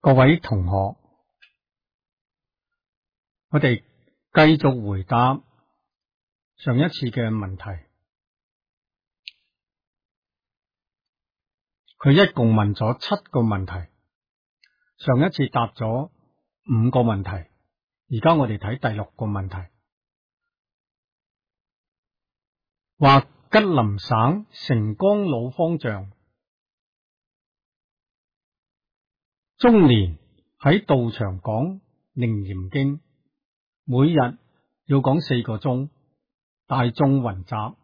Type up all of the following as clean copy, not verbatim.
各位同學，我哋繼續回答上一次嘅問題。佢一共問咗7個問題，上一次答咗5個問題，而家我哋睇第6個問題。話吉林省成江老方丈終年喺道場講楞嚴經，每日要講4個鐘，大眾雲集，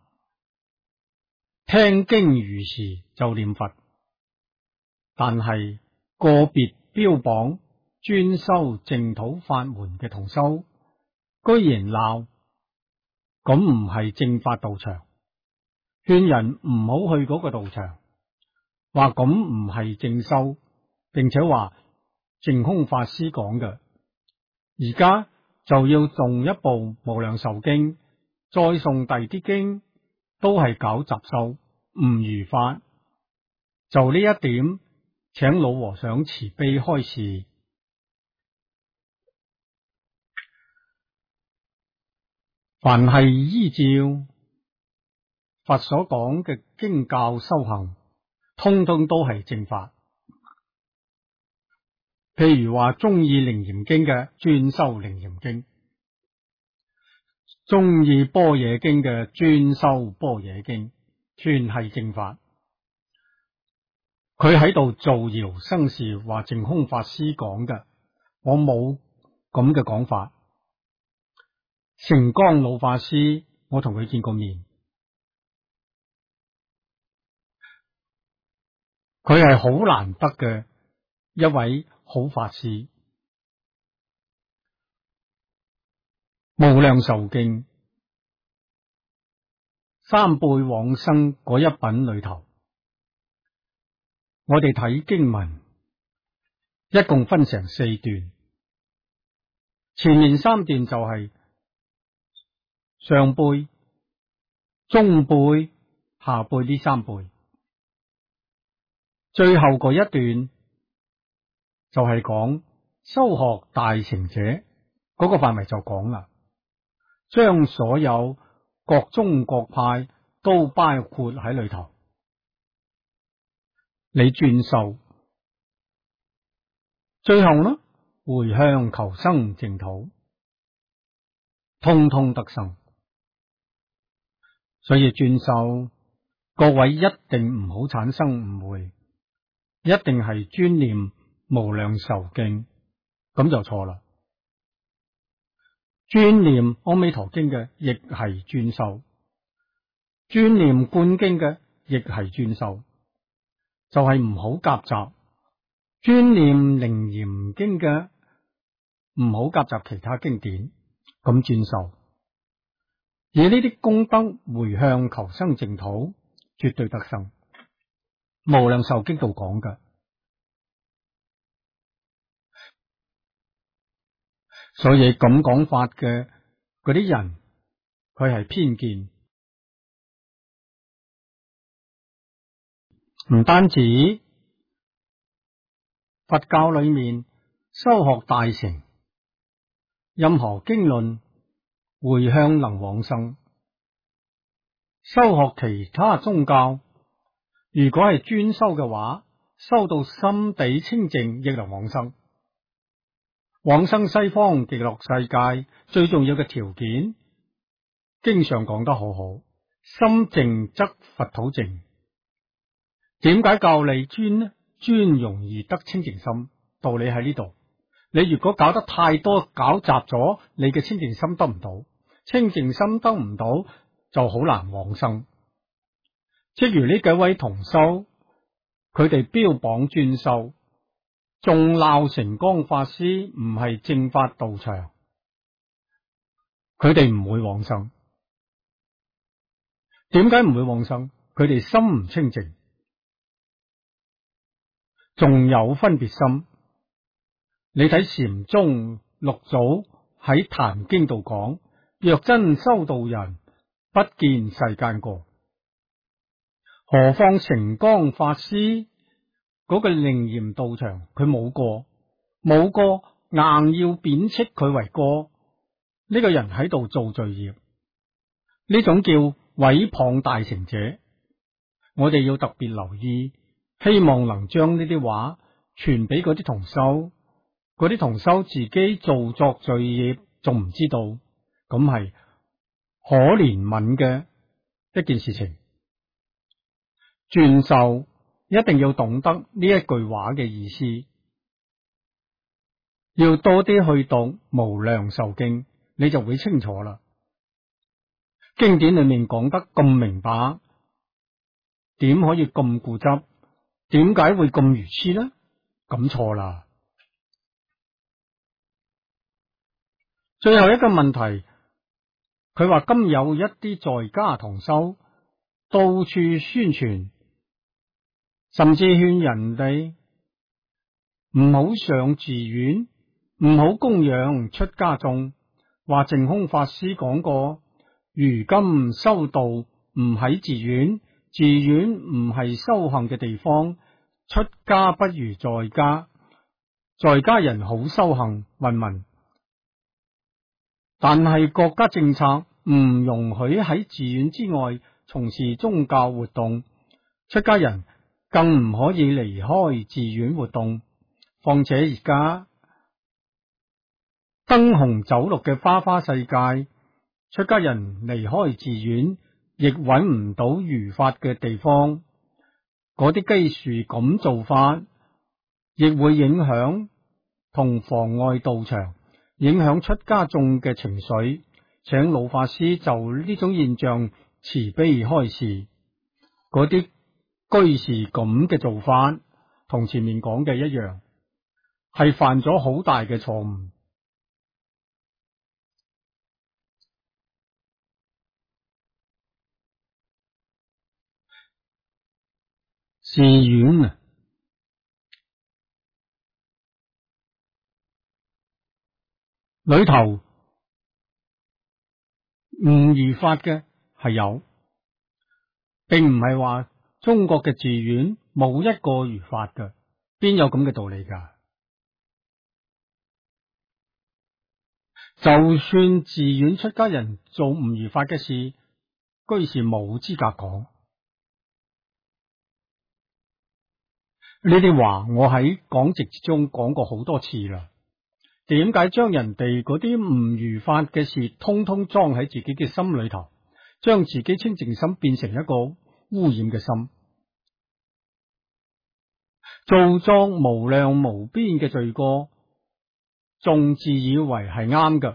聽經如時就念佛。但係個別標榜專修淨土法門嘅同修，居然鬧咁唔係正法道場，勸人唔好去嗰個道場，話咁唔係正修，並且話淨空法師講嘅，而家就要誦一部無量壽經，再誦第啲經，都係搞雜修，唔如法。就呢一點，請老和尚慈悲開示。凡係依照佛所講嘅經教修行，通通都係正法。譬如話中意楞嚴經嘅專修楞嚴經，中意般若經嘅專修般若經，全係正法。佢喺度造謠生事，話淨空法師講嘅，我冇咁嘅講法。成江老法師，我同佢見過面，佢係好難得嘅一位好法師。無量壽經三輩往生嗰一品裏頭，我哋睇經文一共分成4段，前面3段就係上輩、中輩、下輩呢3輩，最後嗰一段就係講修學大成者嗰個範圍就講啦，將所有各宗各派都包括喺裏頭。你轉受，最後呢，回向求生淨土，通通得生。所以轉受，各位一定唔好產生誤會，一定係專念無量壽經，咁就錯啦。專念阿彌陀經嘅亦係轉受，專念觀經嘅亦係轉受，就係唔好夾雜。專念楞嚴經嘅唔好夾雜其他經典，咁轉受。而呢啲功德回向求生淨土，絕對得生。無量壽經度講嘅，所以咁講法嘅嗰啲人，佢係偏見。唔單止佛教裏面修學大成，任何經論回向能往生。修學其他宗教，如果係專修嘅話，修到心地清淨，亦能往生。往生西方極樂世界最重要嘅條件，經上講得好好，心淨則佛土淨。點解教你專呢？專容易得清淨心，道理喺呢度。你如果搞得太多，搞雜咗，你嘅清淨心得唔到，清淨心得唔到，就好難往生。即如呢幾位同修，佢哋標榜專修，仲鬧成江法師唔係正法道場，佢哋唔會往生。點解唔會往生？佢哋心唔清淨，仲有分別心。你睇禪宗六祖喺《壇經》度講，若真修道人，不見世間過。何況成江法師嗰個楞嚴道場，佢冇過， 冇歌硬要貶斥佢為歌，呢個人喺度做罪業，呢種叫毀謗大成者。我哋要特別留意，希望能將呢啲話傳俾嗰啲同修，嗰啲同修自己做作罪業仲唔知道，咁係可憐憫嘅一件事情。傳授一定要懂得呢一句話嘅意思，要多啲去讀無量壽經，你就會清楚啦。經典裏面講得咁明白，點可以咁固執？點解會咁愚痴呢？咁錯啦。最後一個問題，佢話今有一啲在家同修到處宣傳，甚至勸人哋唔好上寺院，唔好供養出家眾。話淨空法師講過，如今修道唔喺寺院，寺院唔係修行嘅地方，出家不如在家，在家人好修行。問，但係國家政策唔容許喺寺院之外從事宗教活動，出家人更唔可以離開寺院活動。況且而家燈紅酒綠嘅花花世界，出家人離開寺院亦揾唔到如法嘅地方，嗰啲基樹咁做法，亦會影響同妨礙道場，影響出家眾嘅情緒。請老法師就呢種現象慈悲開示，嗰啲居士咁嘅做法，同前面講嘅一樣，係犯咗好大嘅錯誤。寺院啊，裏頭唔如法嘅係有，並唔係話中國嘅寺院冇一個如法嘅，邊有咁嘅道理噶？就算寺院出家人做唔如法嘅事，居士冇資格講。呢啲話我喺講直之中講過好多次啦。點解將人哋嗰啲唔如法嘅事通通裝喺自己嘅心裏頭，將自己清淨心變成一個污染嘅心，做作無量無邊嘅罪過，仲自以為係啱㗎？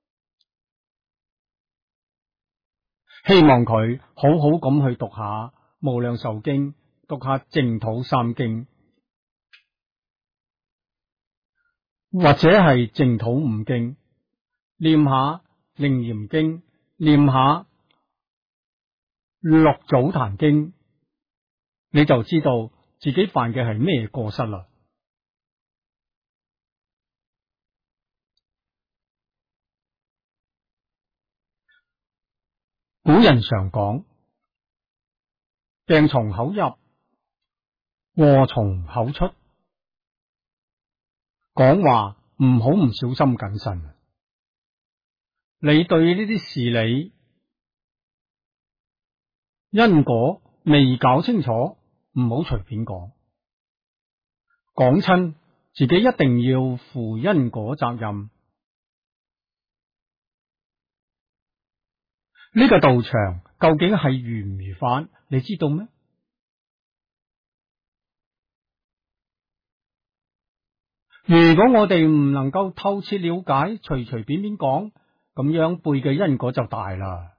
希望佢好好咁去讀下無量壽經，讀下淨土三經，或者係淨土五經，念下楞嚴經，念下六祖壇經，你就知道自己犯嘅係咩過失啦。古人常講，病從口入，禍從口出。講話唔好唔小心謹慎。你對呢啲事理因果未搞清楚，唔好隨便講。講親自己一定要負因果責任。呢個道場究竟係如唔如法，你知道咩？如果我哋唔能夠透徹了解，隨隨便便講，咁樣背嘅因果就大啦。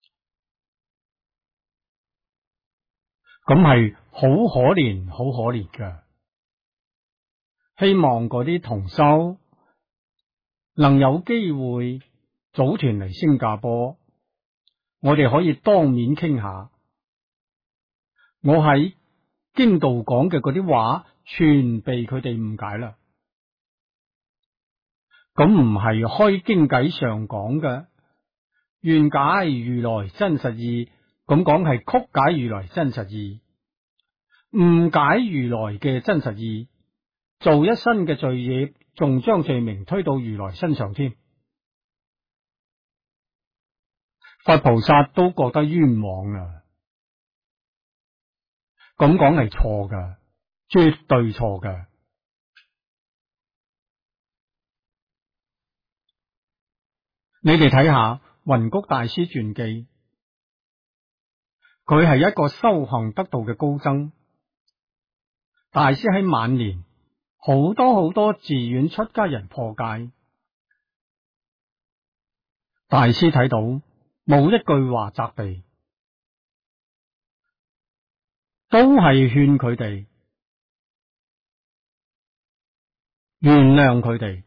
咁係好可憐，好可憐㗎。希望嗰啲同修能有機會組團嚟新加坡，我哋可以當面傾下。我喺經道講嘅嗰啲話，全被佢哋誤解啦。咁唔係開經偈上講嘅，願解如來真實義，咁講係曲解如來真實義，誤解如來嘅真實義， 做一身嘅罪業，仲將罪名推到如來身上添。佛菩薩都覺得冤枉啊！咁講係錯㗎，絕對錯㗎。你哋睇下雲谷大師傳記，佢係一個修行得道嘅高僧。大師喺晚年，好多寺院出家人破戒，大師睇到冇一句話責備，都係勸佢哋原諒佢哋。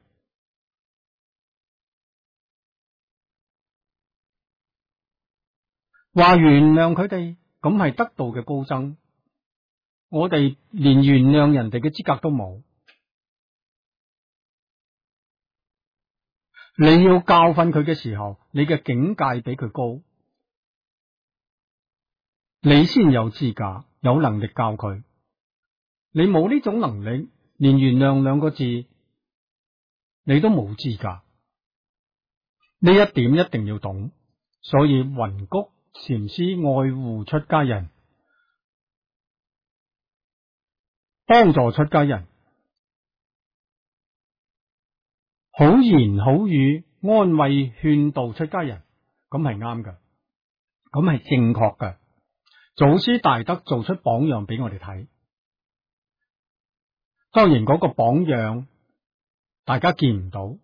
話原諒佢哋，咁係得道嘅高僧。我哋連原諒人哋嘅資格都冇。你要教訓佢嘅時候，你嘅境界比佢高，你先有資格有能力教佢。你冇呢種能力，連原諒兩個字你都冇資格。呢一點一定要懂。所以雲谷禪師愛護出家人，幫助出家人，好言好語安慰勸導出家人，咁係啱㗎，咁係正確㗎。祖師大德做出榜樣俾我哋睇。當然嗰個榜樣大家見唔到，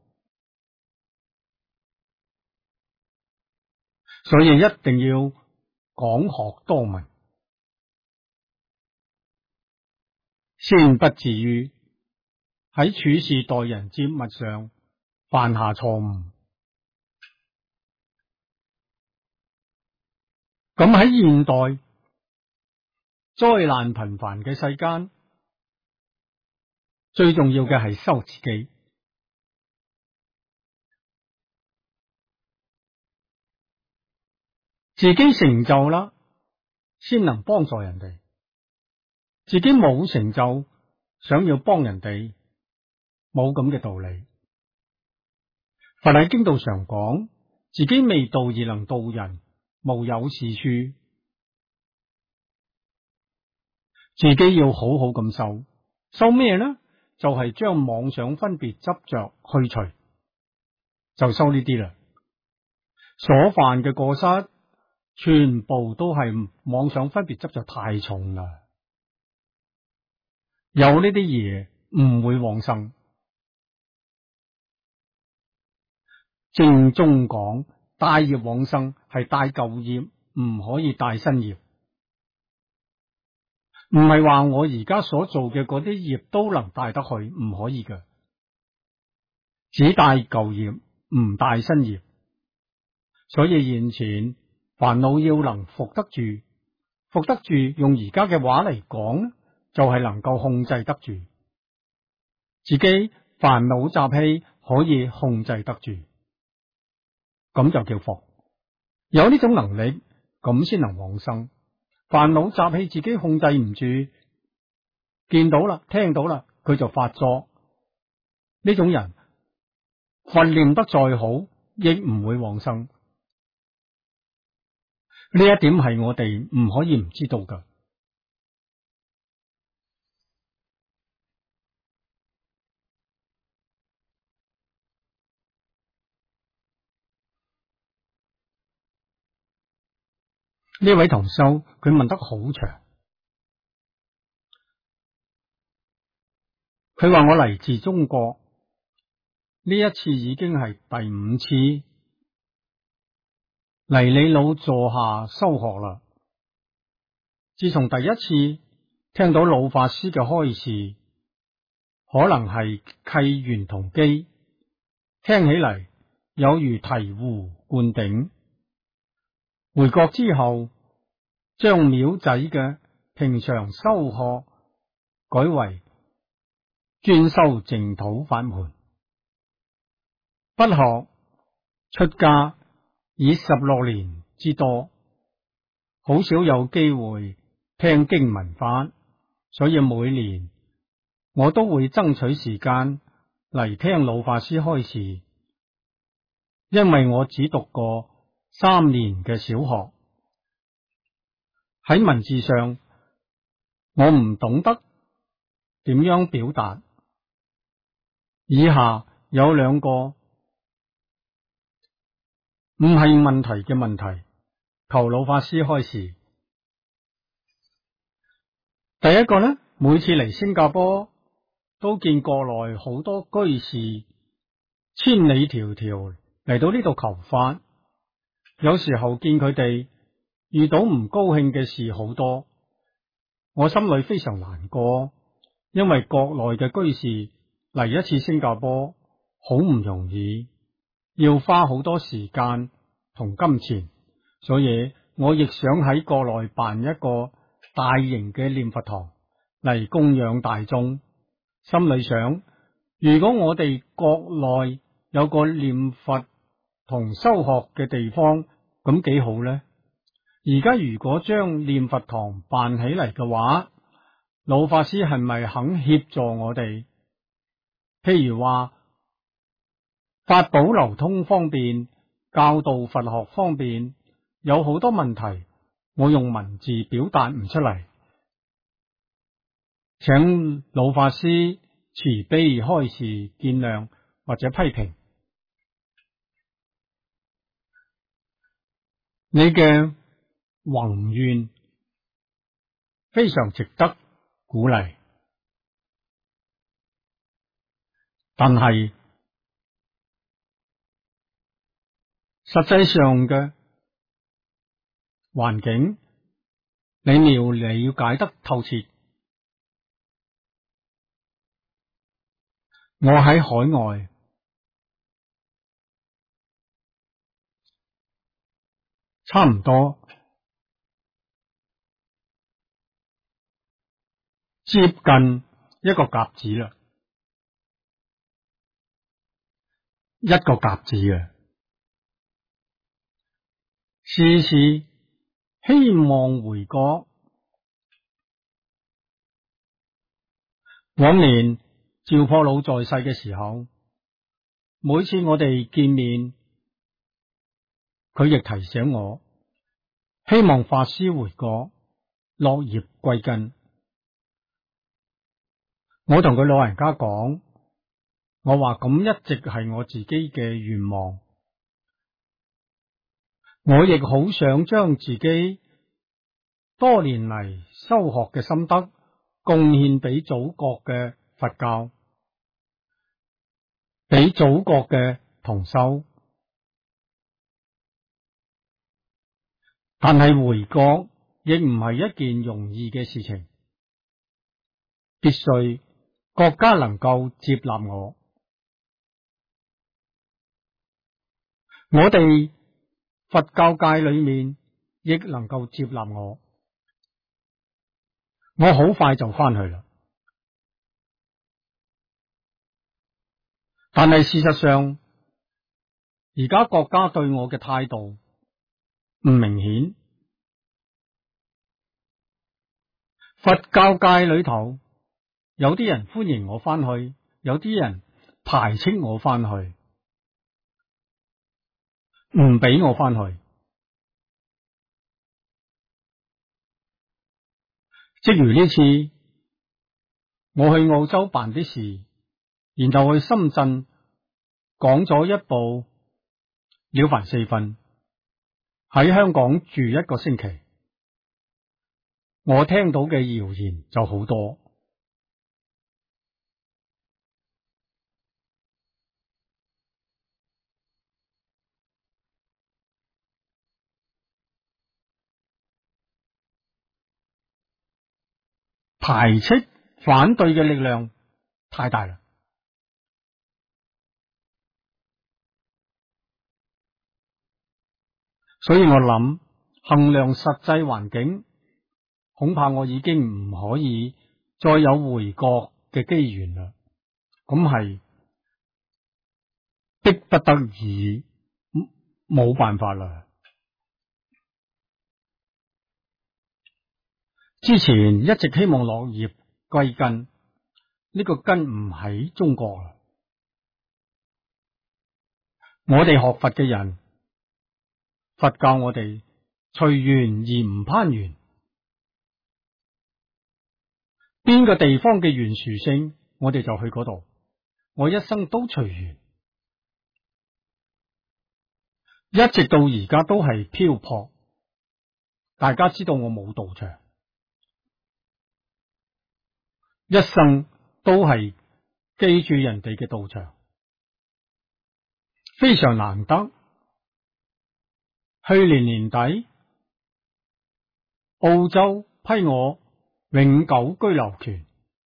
所以一定要廣學多聞，先不至於喺處事待人接物上犯下錯誤。咁喺現代災難頻繁嘅世間，最重要嘅係修自己。自己成就啦，先能幫助人哋。自己冇成就，想要幫人哋，冇咁嘅道理。佛喺經道上講，自己未度而能度人，無有是處。自己要好好咁修，修咩呢？就係將妄想分別執着去除，就修呢啲啦。所犯嘅過失，全部都係妄想分別執着太重啦。有呢啲嘢唔會往生。正宗講帶業往生係帶舊業，唔可以帶新業。唔係話我而家所做嘅嗰啲業都能帶得去，唔可以嘅。只帶舊業，唔帶新業。所以現前煩惱要能伏得住，伏得住用而家嘅話嚟講，就係能夠控制得住自己煩惱習氣，可以控制得住，咁就叫伏。有呢種能力，咁先能往生。煩惱習氣自己控制唔住，見到啦，聽到啦，佢就發作。呢種人訓練得再好，亦唔會往生。呢一點係我哋唔可以唔知道㗎。呢位同修佢問得好長，佢話我嚟自中國，呢一次已經係第5次嚟你老座下修學啦。自從第一次聽到老法師嘅開示，可能係契緣同機，聽起嚟有如醍醐灌頂。回國之後，將廟仔嘅平常修學改為專修淨土法門，不學出家已16年之多，好少有機會聽經聞法，所以每年我都會爭取時間嚟聽老法師開示，因為我只讀過3年嘅小學，喺文字上我唔懂得點樣表達。以下有2個唔係問題嘅問題，求老法師開示。第一個呢，每次嚟新加坡都見國內好多居士千里迢迢嚟到呢度求法，有時候見佢哋遇到唔高興嘅事好多，我心裏非常難過，因為國內嘅居士嚟一次新加坡好唔容易，要花好多時間同金錢，所以我亦想喺國內辦一個大型嘅念佛堂嚟供養大眾。心裏想，如果我哋國內有個念佛同修學嘅地方，咁幾好呢？而家如果將念佛堂辦起嚟嘅話，老法師係咪肯協助我哋？譬如話法寶流通方面，教導佛學方面，有好多問題我用文字表達唔出嚟，請老法師慈悲開示見諒或者批評。你嘅宏願非常值得鼓勵，但係實際上嘅環境你要了解得透徹。我喺海外差唔多接近一個甲子啦，一個甲子啊！時時希望回國。往年趙破老在世嘅時候，每次我哋見面，佢亦提醒我，希望法師回國，落葉歸根。我同佢老人家講，我話咁一直係我自己嘅願望，我亦好想將自己多年嚟修學嘅心得貢獻俾祖國嘅佛教，俾祖國嘅同修。但係回國亦唔係一件容易嘅事情，必須國家能夠接納我。我哋佛教界裏面亦能夠接納我。我好快就翻去啦，但係事實上，而家國家對我嘅態度唔明顯。佛教界裏頭有啲人歡迎我翻去，有啲人排斥我翻去，唔俾我翻去。正如呢次我去澳洲辦啲事，然後去深圳講咗一部了凡四訓，喺香港住1個星期，我聽到嘅謠言就好多。排斥反對嘅力量太大啦，所以我諗衡量實際環境，恐怕我已經唔可以再有回國嘅機緣啦。咁係迫不得已，冇辦法啦。之前一直希望落葉歸根， 呢個根唔喺中國啦。我哋學佛嘅人，佛教我哋隨緣而唔攀緣，邊個地方嘅緣殊勝，我哋就去嗰度。我一生都隨緣，一直到而家都係漂泊。大家知道我冇道場，一生都係記住人哋嘅道場，非常難得。去年年底，澳洲批我永久居留權，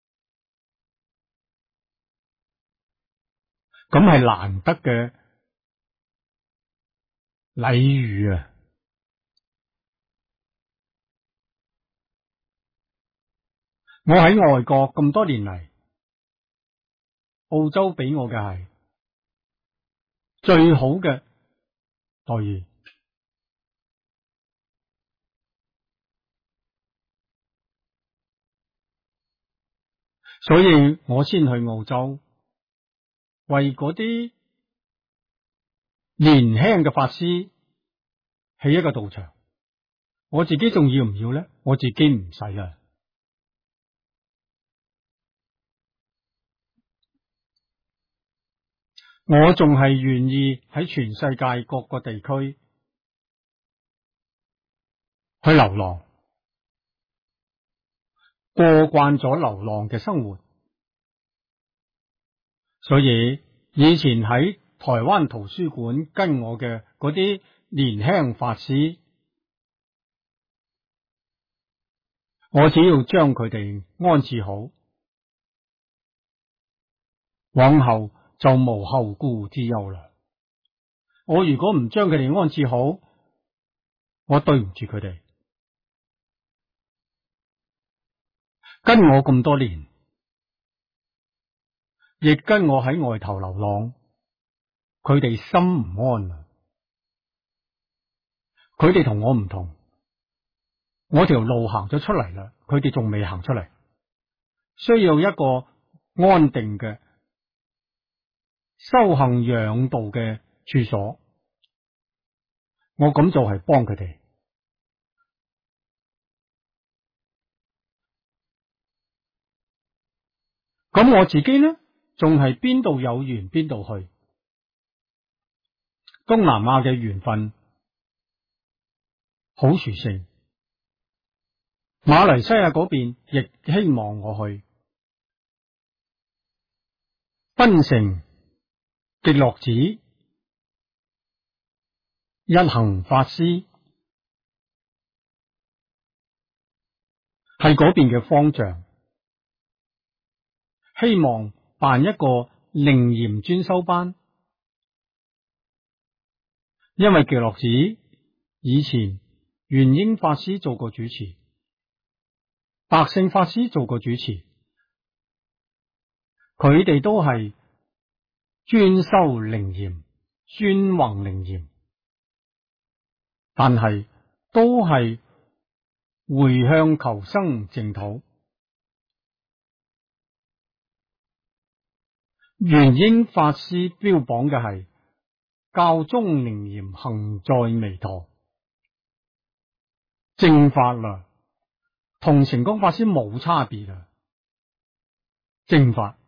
咁係難得嘅禮遇啊！我喺外國咁多年嚟，澳洲俾我嘅係最好嘅待遇，所以我先去澳洲，為嗰啲年輕嘅法師起一個道場。我自己仲要唔要呢？我自己唔使啦。我仲係願意喺全世界各個地區去流浪，過慣咗流浪嘅生活，所以以前喺台灣圖書館跟我嘅嗰啲年輕法師，我只要將佢哋安置好，往後就無後顧之憂啦。我如果唔將佢哋安置好，我對唔住佢哋。跟我咁多年，亦跟我喺外頭流浪，佢哋心唔安啊！佢哋同我唔同，我條路行咗出嚟啦，佢哋仲未行出嚟，需要一個安定嘅修行養道嘅處所。我咁就係幫佢哋。咁我自己呢，仲係邊度有緣邊度去。東南亞嘅緣分好殊勝，馬來西亞嗰邊亦希望我去。檳城極樂寺一行法師係嗰邊嘅方丈，希望辦一個靈嚴專修班，因為極樂寺以前元英法師做過主持，白勝法師做過主持，佢哋都係專修靈嚴，專弘靈嚴，但係都係回向求生淨土。元英法師標榜嘅係教中靈嚴行在彌陀正法啦，同成光法師冇差別啊！正法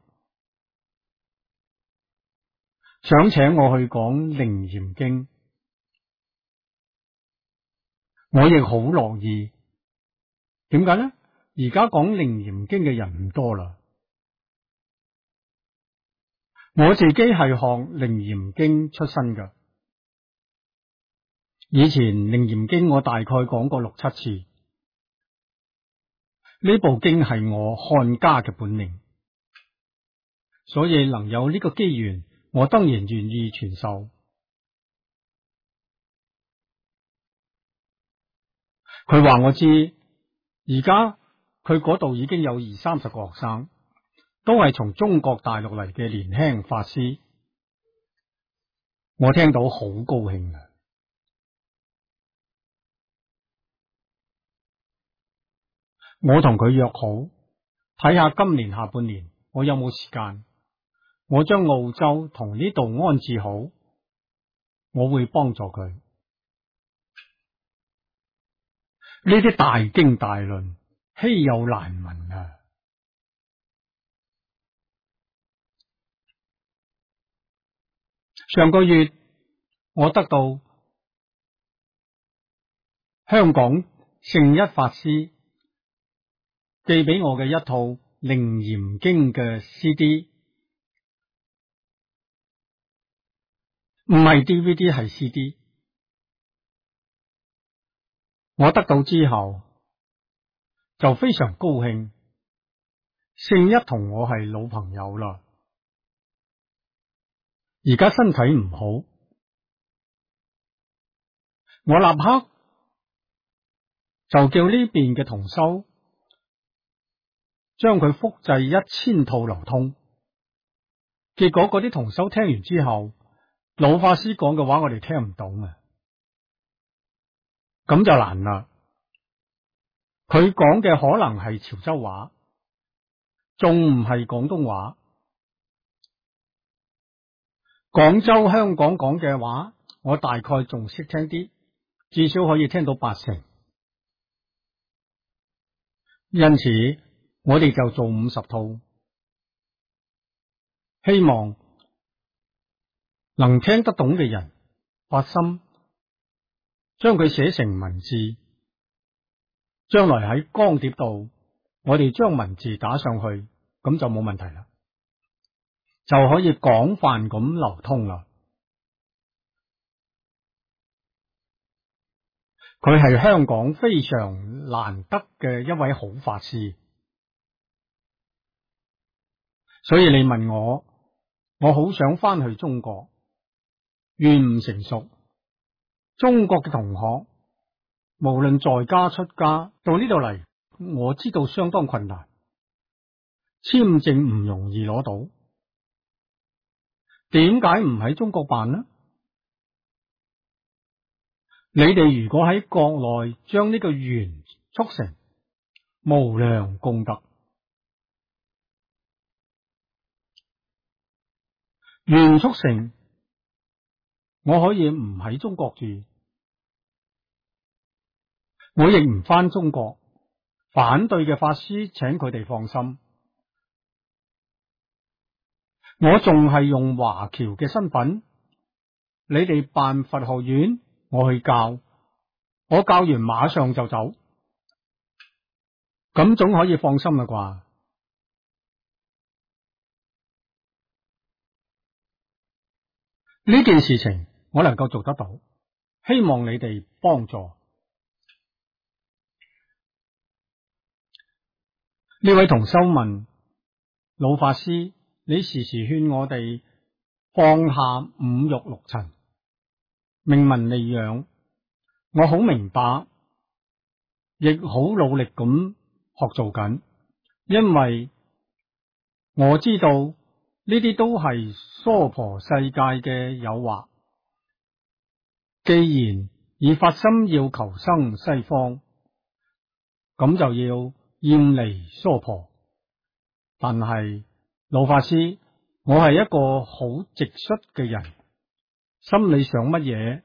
想請我去講靈嚴經，我亦好樂意。點解呢？而家講靈嚴經嘅人唔多啦。我自己係學靈嚴經出身噶，以前靈嚴經我大概講過6、7次。呢部經係我漢家嘅本領，所以能有呢個機緣，我當然願意傳授。佢話我知，而家佢嗰度已經有20-30個學生，都係從中國大陸嚟嘅年輕法師，我聽到好高興啊！我同佢約好，睇下今年下半年我有冇時間，我將澳洲同呢度安置好，我會幫助佢。呢啲大經大論，稀有難聞啊！上個月我得到香港聖一法師寄俾我嘅一套《楞嚴經》嘅 CD， 唔係 DVD 係 CD。我得到之後就非常高興，聖一同我係老朋友啦。而家身體唔好，我立刻就叫呢邊嘅同修將佢複製1000套流通。結果嗰啲同修聽完之後，老法師講嘅話我哋聽唔懂啊，咁就難啦。佢講嘅可能係潮州話，仲唔係廣東話。廣州、香港講嘅話，我大概仲識聽啲，至少可以聽到80%。因此，我哋就做50套，希望能聽得懂嘅人發心，將佢寫成文字，將來喺光碟度，我哋將文字打上去，咁就冇問題啦，就可以廣泛咁流通啦。佢係香港非常難得嘅一位好法師，所以你問我，我好想翻去中國，緣唔成熟。中國嘅同學無論在家出家到呢度嚟，我知道相當困難，簽證唔容易攞到。點解唔喺中國辦呢？你哋如果喺國內將呢個緣促成，無量功德。緣促成，我可以唔喺中國住，我亦唔返中國。反對嘅法師請佢哋放心，我仲係用華僑嘅身份，你哋辦佛學院，我去教，我教完馬上就走，咁總可以放心啦啩。呢件事情我能夠做得到，希望你哋幫助。呢位同修問，老法師，你時時勸我哋放下五欲六塵，明文利養，我好明白，亦好努力咁學做緊，因為我知道呢啲都係娑婆世界嘅誘惑。既然以發心要求生西方，咁就要厭離娑婆。但係老法師，我係一個好直率嘅人，心裏想乜嘢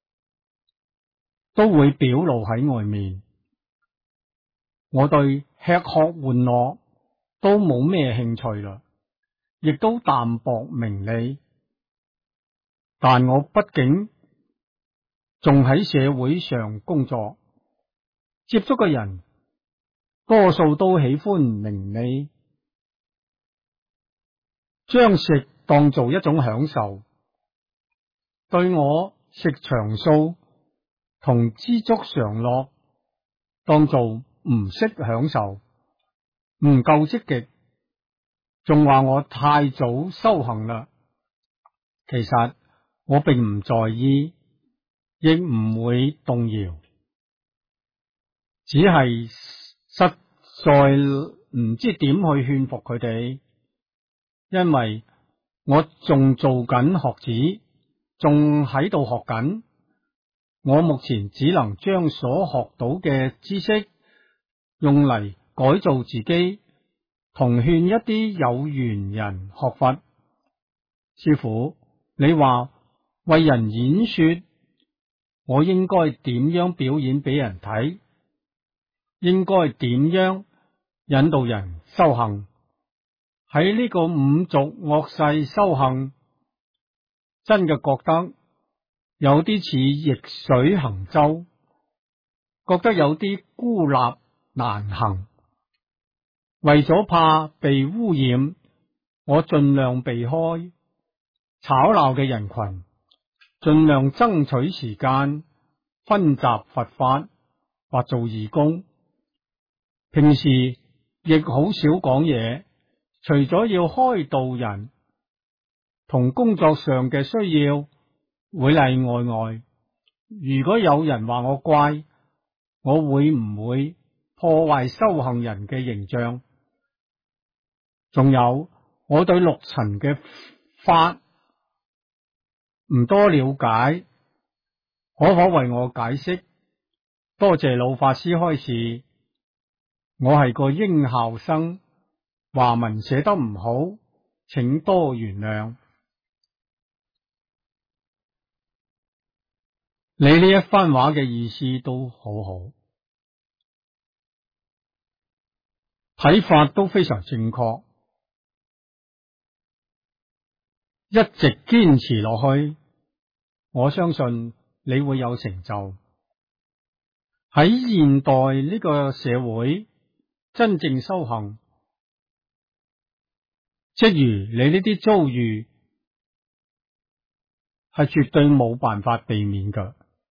都會表露喺外面。我對吃喝玩樂都冇咩興趣啦，亦都淡薄名利。但我畢竟仲喺社會上工作，接觸嘅人多數都喜歡名利，將食當做一種享受。對我食長素同知足常樂當做唔識享受，唔夠積極，仲話我太早修行啦。其實我並唔在意，亦唔會動搖，只係實在唔知點去勸服佢哋，因為我仲做緊學子，仲喺度學緊。我目前只能將所學到嘅知識用嚟改造自己同勸一啲有緣人學佛。師父，你話為人演說，我應該點樣表演俾人睇？應該點樣引導人修行？喺呢個五濁惡世修行，真嘅覺得有啲似逆水行舟，覺得有啲孤立難行。為咗怕被污染，我盡量避開吵鬧嘅人群，盡量爭取時間分集佛法或做義工。平時亦好少講嘢，除咗要開導人同工作上嘅需要，會例外。如果有人話我怪，我會唔會破壞修行人嘅形象？仲有，我對六塵嘅法唔多了解，可否為我解釋？多謝老法師開示。我係個應校生，華文寫得唔好，請多原諒。你呢一番話嘅意思都好好，睇法都非常正確，一直堅持落去，我相信你會有成就。喺現代呢個社會，真正修行，即如你呢啲遭遇，係絕對冇辦法避免㗎。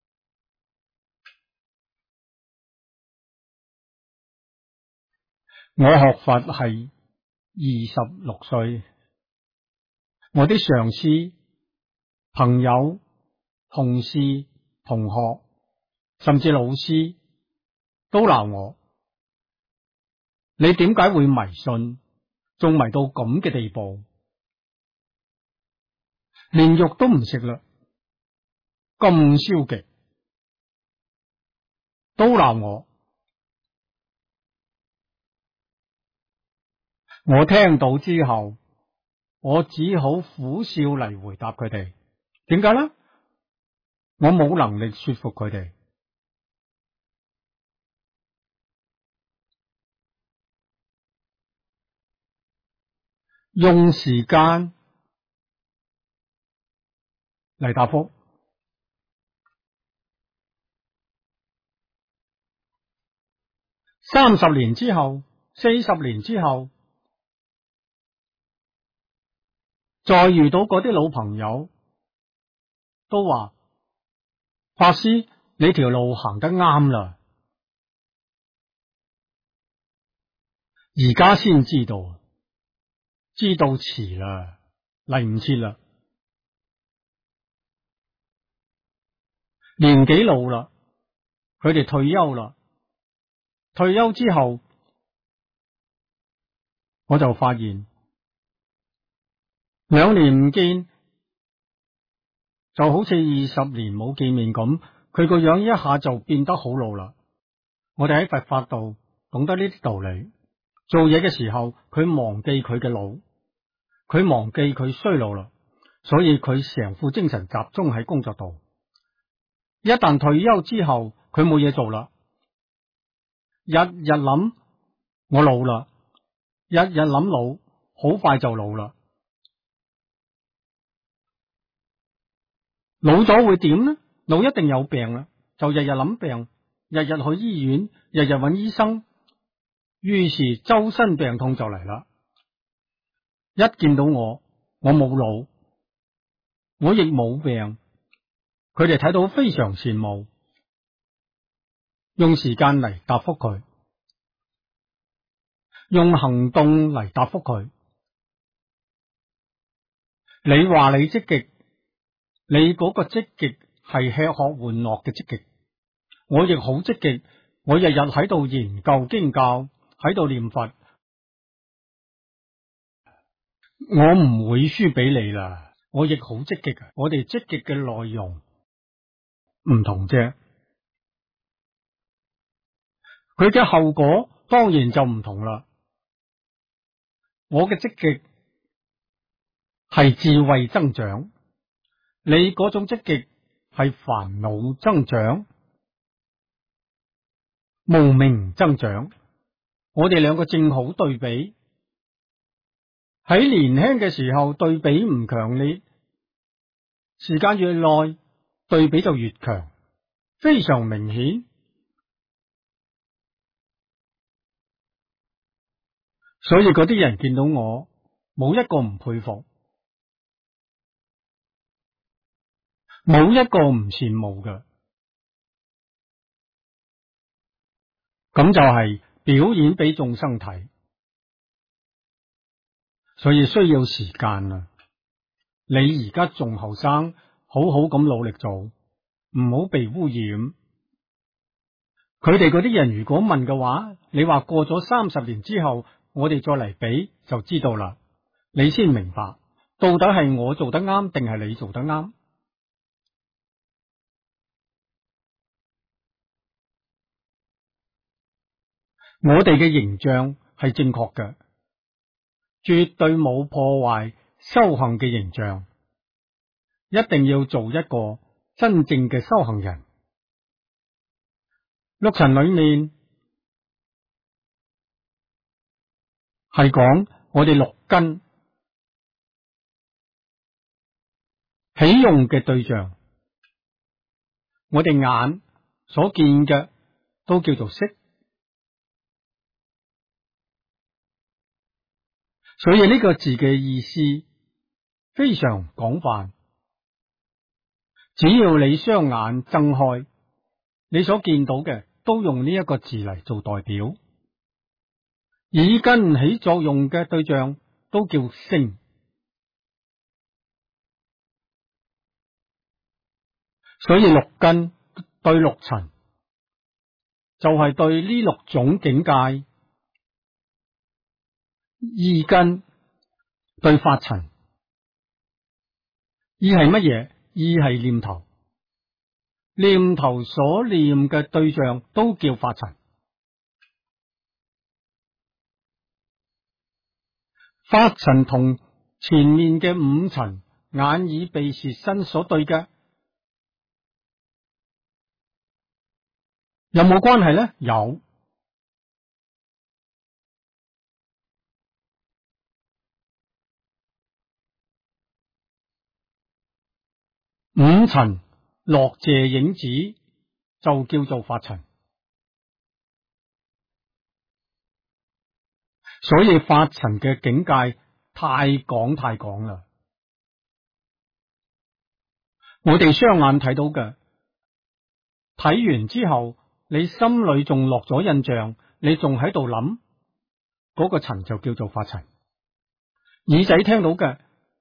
我學佛係26歲，我啲上司、朋友、同事、同學，甚至老師都鬧我，你點解會迷信，仲迷到咁嘅地步，連肉都唔食啦，咁消極，都鬧我。我聽到之後，我只好苦笑嚟回答佢哋。點解呢？我冇能力說服佢哋。用時間嚟答覆。30年之後，40年之後，再遇到嗰啲老朋友，都話法師，你條路行得啱啦。而家先知道遲啦，嚟唔切啦。年紀老啦，佢哋退休啦。退休之後，我就發現2年唔見，就好似20年冇見面咁，佢個樣一下就變得好老啦。我哋喺佛法度懂得呢啲道理，做嘢嘅時候佢忘記佢嘅老，佢忘記佢衰老啦，所以佢成副精神集中喺工作度。一旦退休之後，佢冇嘢做啦，日日諗我老啦，日日諗老，好快就老啦。老咗會點呢？老一定有病啦，就日日諗病，日日去醫院，日日揾醫生，於是周身病痛就嚟啦。一見到我冇老，我亦冇病，佢哋睇到非常羨慕，用時間嚟答覆佢，用行動嚟答覆佢。你話你積極，你嗰個積極係吃喝玩樂嘅積極，我亦好積極，我日日喺度研究經教，喺度念佛，我唔會輸俾你啦。我亦好積極，我哋積極嘅內容唔同啫，佢嘅後果當然就唔同啦。 我嘅積極係智慧增長，你嗰種積極係煩惱增長、無明增長。我哋兩個正好對比，喺年輕嘅時候對比唔強烈，時間越耐對比就越強，非常明顯。所以嗰啲人見到我，冇一個唔佩服，冇一個唔羨慕嘅。咁就係表演俾眾生睇，所以需要時間啊！你而家仲後生，好好咁努力做，唔好被污染。佢哋嗰啲人如果問嘅話，你話過咗30年之後，我哋再嚟比就知道啦，你先明白到底係我做得啱定係你做得啱。我哋嘅形象係正確嘅，絕對冇破壞修行嘅形象，一定要做一個真正嘅修行人。六塵裏面係講我哋六根起用嘅對象，我哋眼所見嘅都叫做色，所以呢個字嘅意思非常廣泛。只要你雙眼睜開，你所見到嘅都用呢一個字嚟做代表。耳根起作用嘅對象都叫聲，所以六根對六塵就係對呢六種境界。意根對法塵，意係乜嘢？意係念頭，念頭所念嘅對象都叫法塵。法塵同前面嘅五塵眼耳鼻舌身所對嘅有冇關係呢？有。五塵落謝影子就叫做法塵，所以法塵嘅境界太廣啦。我哋雙眼睇到嘅，睇完之後你心裏仲落咗印象，你仲喺度諗，嗰個塵就叫做法塵。耳仔聽到嘅，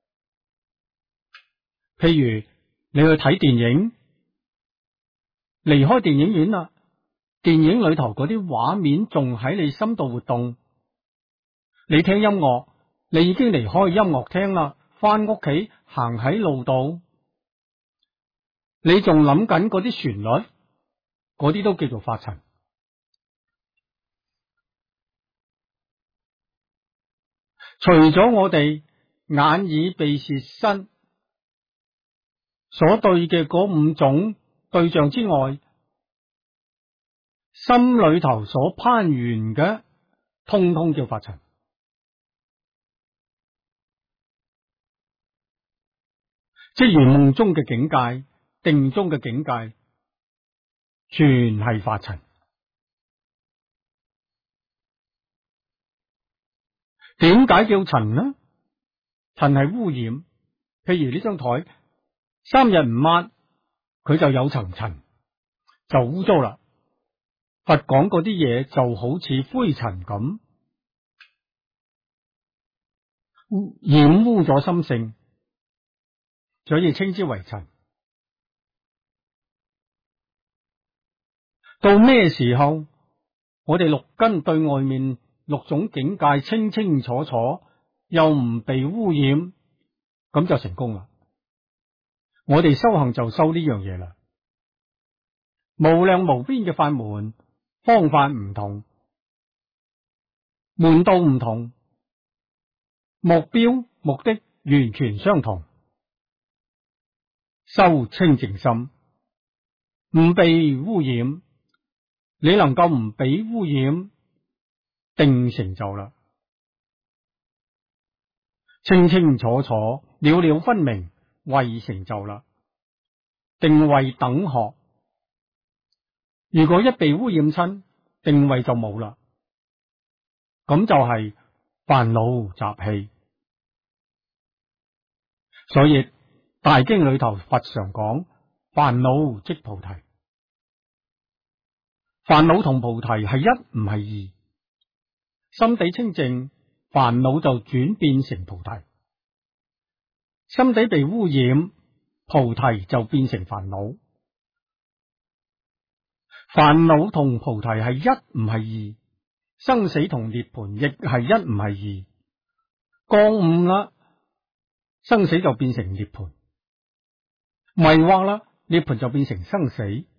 譬如你去睇電影，離開電影院啦，電影裏頭嗰啲畫面仲喺你心度活動。你聽音樂，你已經離開音樂廳啦，翻屋企行喺路度，你仲諗緊嗰啲旋律，嗰啲都叫做法塵。除咗我哋眼耳鼻舌身所對嘅嗰五種對象之外，心裏頭所攀緣嘅，通通叫法塵。即如夢中嘅境界、定中嘅境界，全係法塵。點解叫塵呢？塵係污染，譬如呢張台3日唔抹，佢就有層塵，就污糟啦。佛講嗰啲嘢就好似灰塵咁，染污咗心性，所以稱之為塵。到咩時候，我哋六根對外面六種境界清清楚楚，又唔被污染，咁就成功啦。我哋修行就修呢樣嘢啦。無量無邊嘅法門，方法唔同，門道唔同， 目標目的完全相同。修清淨心，唔被污染，你能夠唔俾污染，定成就啦。清清楚楚，了了分明，為成就啦。定位等學，如果一被污染親，定位就冇啦，咁就係煩惱習氣。所以大經裏頭佛常講煩惱即菩提，煩惱同菩提係一唔係二。心地清淨，煩惱就轉變成菩提；心地被污染，菩提就變成煩惱。煩惱同菩提係一唔係二，生死同涅槃亦係一唔係二。覺悟啦，生死就變成涅槃；迷惑啦，涅槃就變成生死。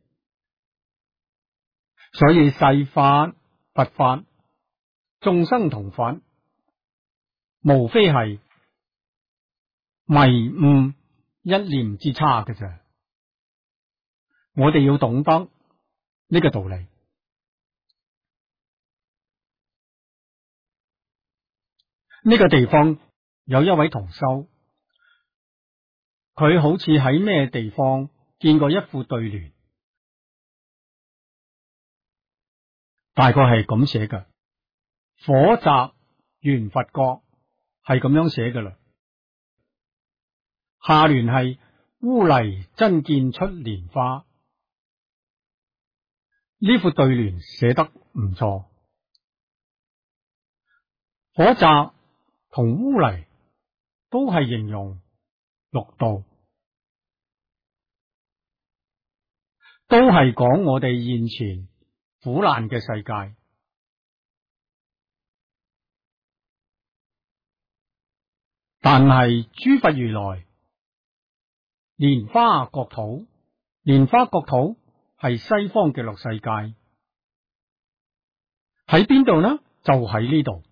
所以世法、佛法、眾生同法，無非係迷悟一念之差嘅啫。我哋要懂得呢個道理。呢個地方有一位同修，佢好似喺咩地方見過一副對聯，大概係咁寫嘅：火宅圓佛國，係咁樣寫嘅啦。下聯係污泥真見出蓮花。呢副對聯寫得唔錯。火宅同污泥都係形容六道，都係講我哋現前苦難嘅世界。但係諸佛如來蓮花國土，蓮花國土係西方極樂世界，喺邊度呢？就喺呢度。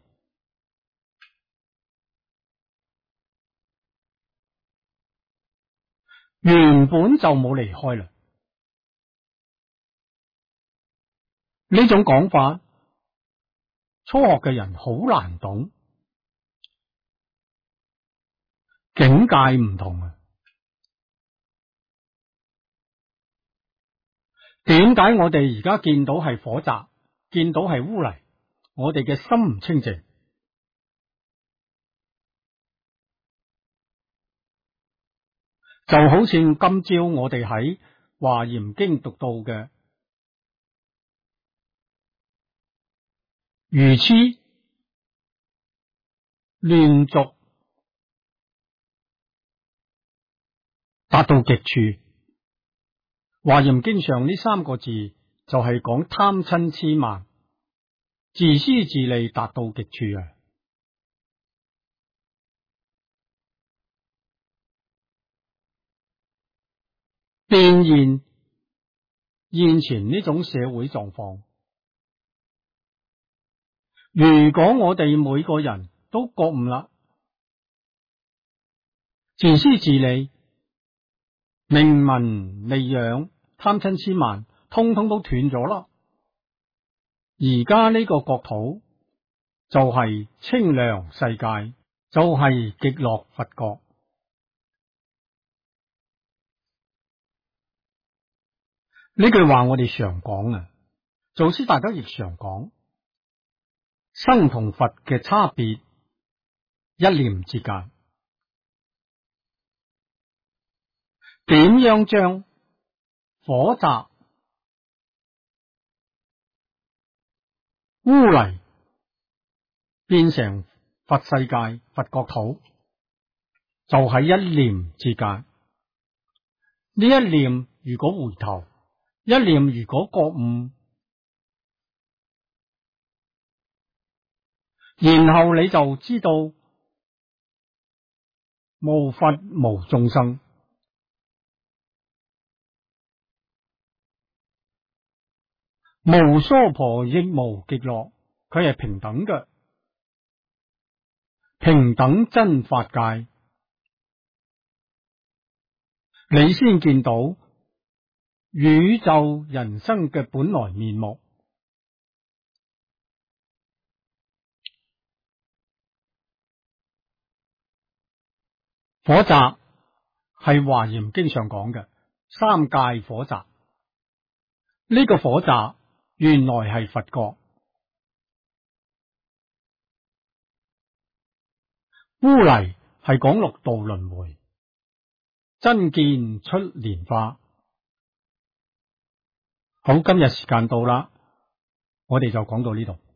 原本就冇離開啦。呢種講法，初學嘅人好難懂，境界唔同啊。點解我哋而家見到係火宅，見到係污泥，我哋嘅心唔清淨？就好似今朝我哋喺華嚴經讀到嘅愚痴亂俗達到極處。華嚴經上呢三個字就係講貪嗔癡慢、自私自利達到極處啊！變現前呢種社會狀況。如果我哋每個人都覺悟啦，自私自利、名聞利養、貪嗔癡慢，通通都斷咗啦。而家呢個國土就係清涼世界，就係極樂佛國。呢句話我哋常講啊，祖師大德亦常講，生同佛嘅差別一念之間。點樣將火宅污泥變成佛世界、佛國土，就喺一念之間。呢一念如果回頭，一念如果覺悟，然後你就知道無佛無眾生，無娑婆亦無極樂，佢係平等嘅。 平等真法界，你先見到宇宙人生嘅本來面目。火宅係華嚴經上講嘅三界火宅，呢個火宅原來係佛國。污泥係講六道輪迴，真見出蓮花。好，今日時間到啦，我哋就講到呢度。